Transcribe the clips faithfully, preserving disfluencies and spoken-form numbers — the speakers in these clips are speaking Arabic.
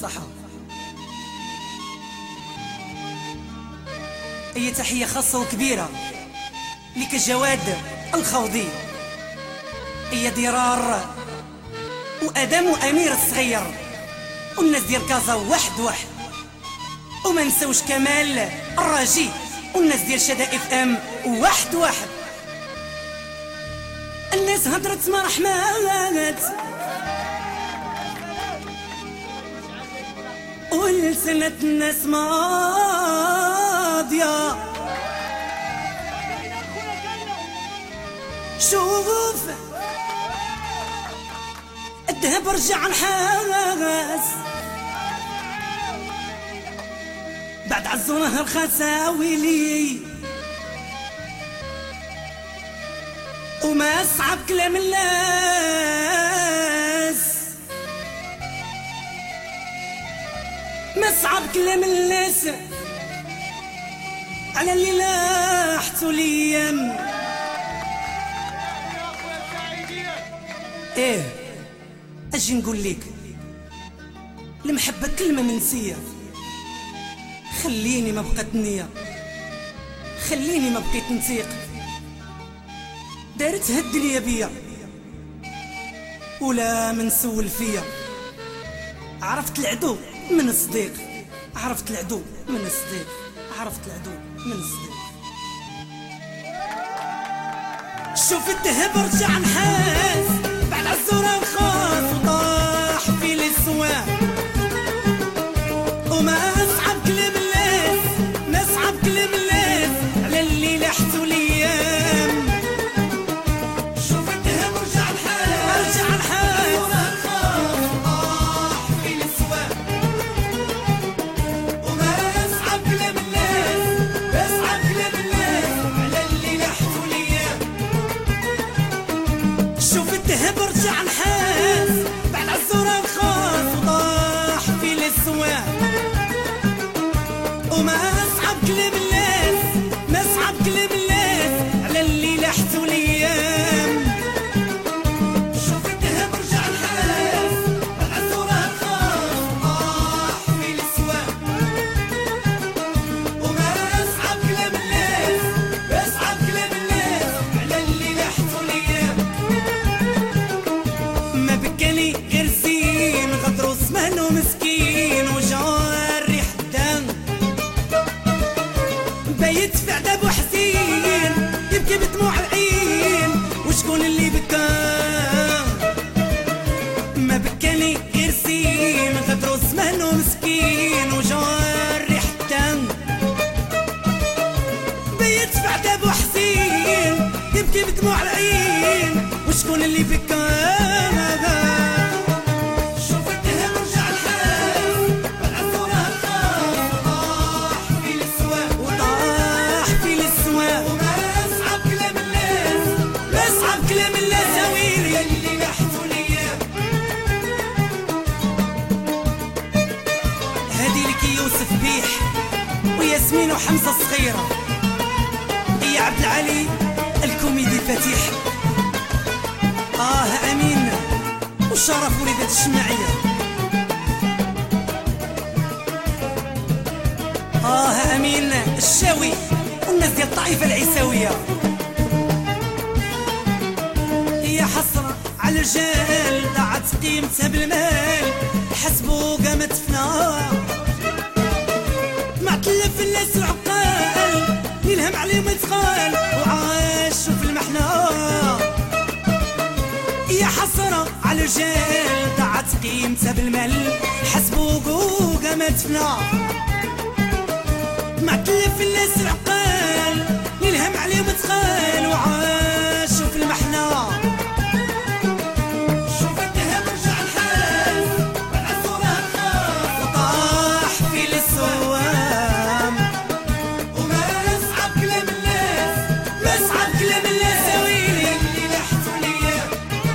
صح. هي تحية خاصة وكبيرة لك جواد الخوضي، هي ضرار وأدم وأمير الصغير والناس ديال كازا واحد واحد، وما نسوش كمال الراجي والناس ديال شدا اف ام واحد واحد. الناس هضرت ما رحمات ولسنة الناس ماضية، شوف الذهب رجع نحاس بعد عزوره الخساويلي، وما صعب كلام الناس، ما صعب كلام الناس على اللي لاحتوا ليام. ايه اجي نقول لك المحبة كلمة منسية، خليني ما بقيت نية، خليني ما بقيت نتيق، دارت هد ليا بيا ولا من سول فيا، عرفت العدو من الصديق، عرفت العدو من الصديق، عرفت العدو من الصديق. شوف الذهب رجع نحاس بعد عالزورة الخاص وطاح في الاسواق، وما صعب كلام الناس، ما صعب كلام الناس على اللي لاحتوا ليام. شوف الذهب رجع نحاس، رجع نحاس وطاح في الاسواق، وما صعب كلام الناس، ما صعب كلام الناس على اللي لاحتوا ليام. شوف الذهب رجع نحاس بعد عالزورة الخاص وطاح في الاسواق، وما صعب كلام الناس، ما صعب كلام الناس على اللي لاحتوا ليام. شوف الذهب رجع نحاس بعد عالزورة الخاص وطاح في الاسواق، وما صعب كلام الناس، ما صعب كلام الناس على اللي لاحتوا ليام. ما بكاني غير زين غدرو سمانو مسكين وجار ريح الدم، بايت في عذاب وحزين يبكي بدموع العين، وشكون اللي بكى؟ ما بكاني غير زين غدرو سمانو مسكين وجار ريح الدم، بايت في عذاب وحزين يبكي بدموع العين، وشكون اللي بكى؟ شوف الذهب رجع نحاس بعد عالزورة الخاص وطاح في الاسواق، وطاح في الاسواق، وما صعب كلام الناس، ما صعب كلام الناس يا ويلي اللي لاحتوا ليام. هادي لك يوسف بيح وياسمين وحمزة الصغيرة، هي عبد العالي الكوميدي فتيح، آه أمين وشرف وليدة الشماعية، آه أمين الشاوي والناس ديال الطائفة العيساوية. يا حسرة على الرجال ضاعت قيمتها بالمال، حسبو قامت فنا مع تلف الناس العقال، الهم عليهم يتقال وعاشوا في المحنة. يا حسرة على الرجال ضاعت قيمتها بالمال، حسبو قامت فنا مع تلف الناس العقال، الهم عليهم يتقال وعاشوا في المحنة. شوف الذهب رجع نحاس بعد عالزورة الخاص وطاح في الاسوام، وما صعب كلام الناس، ما صعب كلام الناس يا ويلي اللي لاحتوا ليام.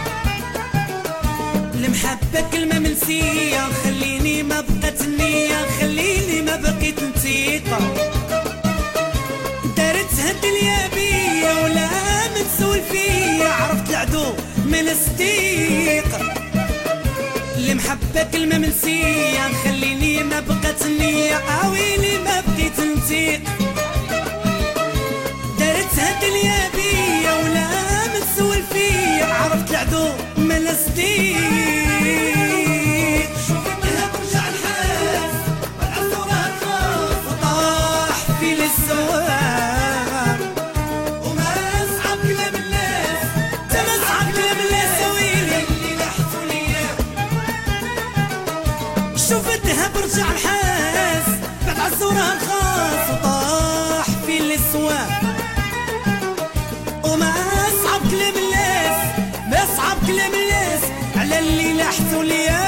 المحبة كلمة منسية، خليني ما بقيت النية، خليني ما بقيت نتيقة، دارت هد ليا بيا ولا متسول فيا، عرفت العدو من الصديق. المحبة بكلمة منسية خليني ما بقات النية عاويلي ما بقيت نطيق دارت هاد اليا بيا ولا متسول فيا عرفت العدو ما لا صديق شوفتها برجع الحاس والعصورة تخاف وطاح في السوار وما صعب كلام الناس تما صعب كلام الناس ويلي اللي لحقوا ليا شوفتها برجع الحاس بعد عالزورة نخاف وطاح في السوار وما صعب كلام الناس ما صعب كلام الناس على اللي لحقوا ليا